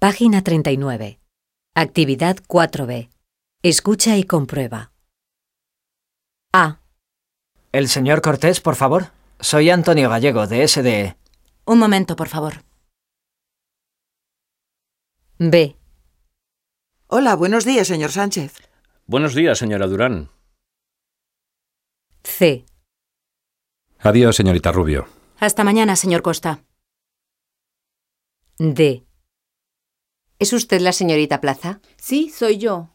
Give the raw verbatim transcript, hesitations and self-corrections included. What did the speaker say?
Página treinta y nueve. Actividad cuatro B. Escucha y comprueba. A. El señor Cortés, por favor. Soy Antonio Gallego, de S D E. Un momento, por favor. B. Hola, buenos días, señor Sánchez. Buenos días, señora Durán. C. Adiós, señorita Rubio. Hasta mañana, señor Costa. D. ¿Es usted la señorita Plaza? Sí, soy yo.